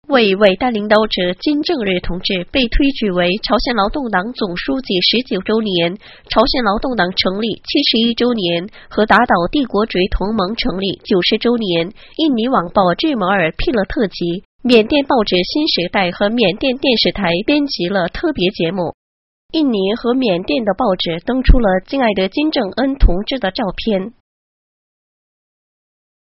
为伟大领导者金正日同志被推举为朝鲜劳动党总书记19周年、朝鲜劳动党成立71周年和打倒帝国主义同盟成立90周年，印尼网报日摩尔披了特辑，缅甸报纸新时代和缅甸电视台编辑了特别节目。印尼和缅甸的报纸登出了敬爱的金正恩同志的照片。